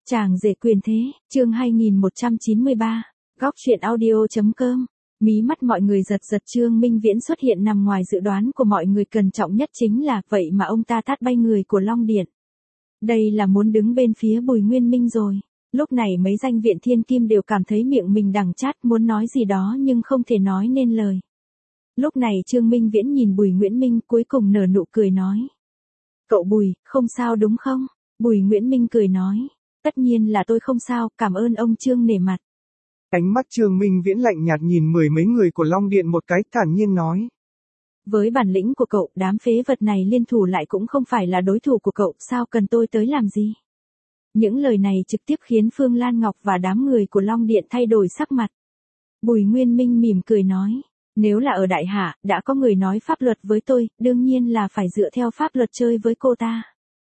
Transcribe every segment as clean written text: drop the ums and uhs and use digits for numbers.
Chàng rể quyền thế, chương 2193, góc truyện audio.com. Mí mắt mọi người giật giật, Trương Minh Viễn xuất hiện nằm ngoài dự đoán của mọi người, cẩn trọng nhất chính là vậy mà ông ta tát bay người của Long Điện. Đây là muốn đứng bên phía Bùi Nguyên Minh rồi. Lúc này mấy danh viện thiên kim đều cảm thấy miệng mình đắng chát, muốn nói gì đó nhưng không thể nói nên lời. Lúc này Trương Minh Viễn nhìn Bùi Nguyễn Minh, cuối cùng nở nụ cười nói: "Cậu Bùi, không sao đúng không?" Bùi Nguyễn Minh cười nói: "Tất nhiên là tôi không sao, cảm ơn ông Trương nể mặt." Ánh mắt Trương Minh Viễn lạnh nhạt nhìn mười mấy người của Long Điện một cái, thản nhiên nói: "Với bản lĩnh của cậu, đám phế vật này liên thủ lại cũng không phải là đối thủ của cậu, sao cần tôi tới làm gì?" Những lời này trực tiếp khiến Phương Lan Ngọc và đám người của Long Điện thay đổi sắc mặt. Bùi Nguyên Minh mỉm cười nói: "Nếu là ở Đại Hạ, đã có người nói pháp luật với tôi, đương nhiên là phải dựa theo pháp luật chơi với cô ta.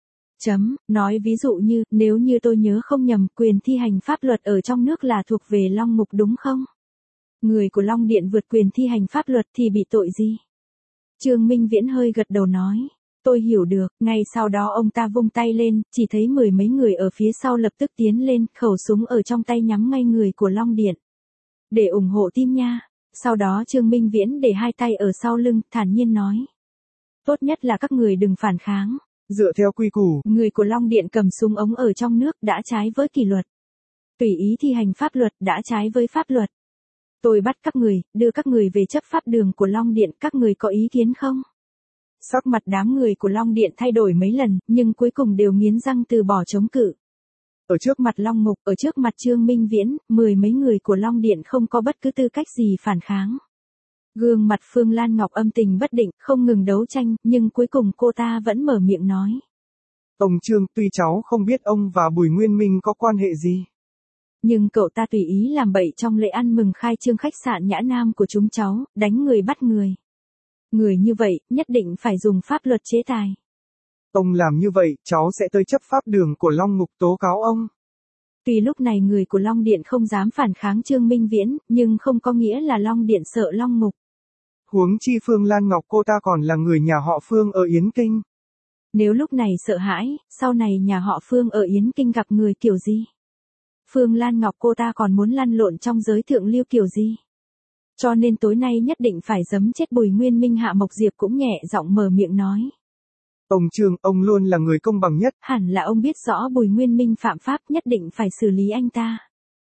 Nói ví dụ như, nếu như tôi nhớ không nhầm, quyền thi hành pháp luật ở trong nước là thuộc về Long Mục đúng không? Người của Long Điện vượt quyền thi hành pháp luật thì bị tội gì?" Trương Minh Viễn hơi gật đầu nói: "Tôi hiểu được." Ngay sau đó ông ta vung tay lên, chỉ thấy mười mấy người ở phía sau lập tức tiến lên, khẩu súng ở trong tay nhắm ngay người của Long Điện. "Để ủng hộ team nha." Sau đó Trương Minh Viễn để hai tay ở sau lưng, thản nhiên nói: "Tốt nhất là các người đừng phản kháng. Dựa theo quy củ, Người của Long Điện cầm súng ống ở trong nước đã trái với kỷ luật. Tùy ý thi hành pháp luật đã trái với pháp luật. Tôi bắt các người, đưa các người về chấp pháp đường của Long Điện, các người có ý kiến không?" Sắc mặt đám người của Long Điện thay đổi mấy lần, nhưng cuối cùng đều nghiến răng từ bỏ chống cự. Ở trước mặt Long Mục, ở trước mặt Trương Minh Viễn, mười mấy người của Long Điện không có bất cứ tư cách gì phản kháng. Gương mặt Phương Lan Ngọc âm tình bất định, không ngừng đấu tranh, nhưng cuối cùng cô ta vẫn mở miệng nói: "Ông Trương, tuy cháu không biết ông và Bùi Nguyên Minh có quan hệ gì, nhưng cậu ta tùy ý làm bậy trong lễ ăn mừng khai trương khách sạn Nhã Nam của chúng cháu, đánh người bắt người. Người như vậy, nhất định phải dùng pháp luật chế tài. Ông làm như vậy, cháu sẽ tới chấp pháp đường của Long Mục tố cáo ông." Tuy lúc này người của Long Điện không dám phản kháng Trương Minh Viễn, nhưng không có nghĩa là Long Điện sợ Long Mục. Huống chi Phương Lan Ngọc cô ta còn là người nhà họ Phương ở Yến Kinh. Nếu lúc này sợ hãi, sau này nhà họ Phương ở Yến Kinh gặp người kiểu gì? Phương Lan Ngọc cô ta còn muốn lăn lộn trong giới thượng lưu kiểu gì? Cho nên tối nay nhất định phải giấm chết Bùi Nguyên Minh. Hạ Mộc Diệp cũng nhẹ giọng mở miệng nói: "Ông Trương, ông luôn là người công bằng nhất. Hẳn là ông biết rõ Bùi Nguyên Minh phạm pháp, nhất định phải xử lý anh ta."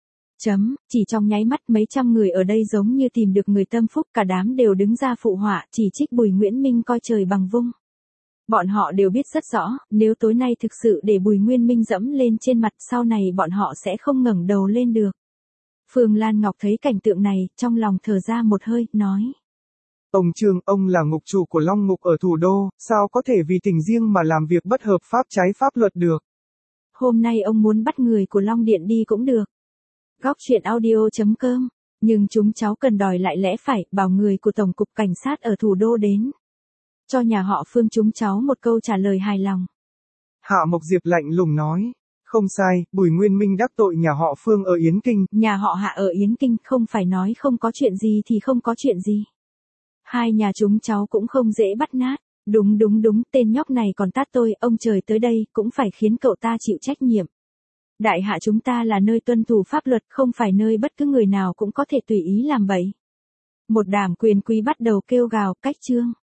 Chỉ trong nháy mắt mấy trăm người ở đây giống như tìm được người tâm phúc, cả đám đều đứng ra phụ họa, chỉ trích Bùi Nguyễn Minh coi trời bằng vung. Bọn họ đều biết rất rõ, nếu tối nay thực sự để Bùi Nguyên Minh dẫm lên trên mặt, sau này bọn họ sẽ không ngẩng đầu lên được. Phương Lan Ngọc thấy cảnh tượng này, trong lòng thở ra một hơi, nói: Ông Trương, ông là ngục chủ của Long Mục ở thủ đô, sao có thể vì tình riêng mà làm việc bất hợp pháp trái pháp luật được? Hôm nay ông muốn bắt người của Long Điện đi cũng được. Góc truyện audio.com. Nhưng chúng cháu cần đòi lại lẽ phải, bảo người của Tổng cục Cảnh sát ở thủ đô đến. Cho nhà họ Phương chúng cháu một câu trả lời hài lòng. Hạ Mộc Diệp lạnh lùng nói: "Không sai, Bùi Nguyên Minh đắc tội nhà họ Phương ở Yến Kinh." Nhà họ Hạ ở Yến Kinh, không phải nói không có chuyện gì thì không có chuyện gì. Hai nhà chúng cháu cũng không dễ bắt nát. Đúng, tên nhóc này còn tát tôi, ông trời tới đây, cũng phải khiến cậu ta chịu trách nhiệm. Đại Hạ chúng ta là nơi tuân thủ pháp luật, không phải nơi bất cứ người nào cũng có thể tùy ý làm bậy. Một đảng quyền quý bắt đầu kêu gào, cách trương.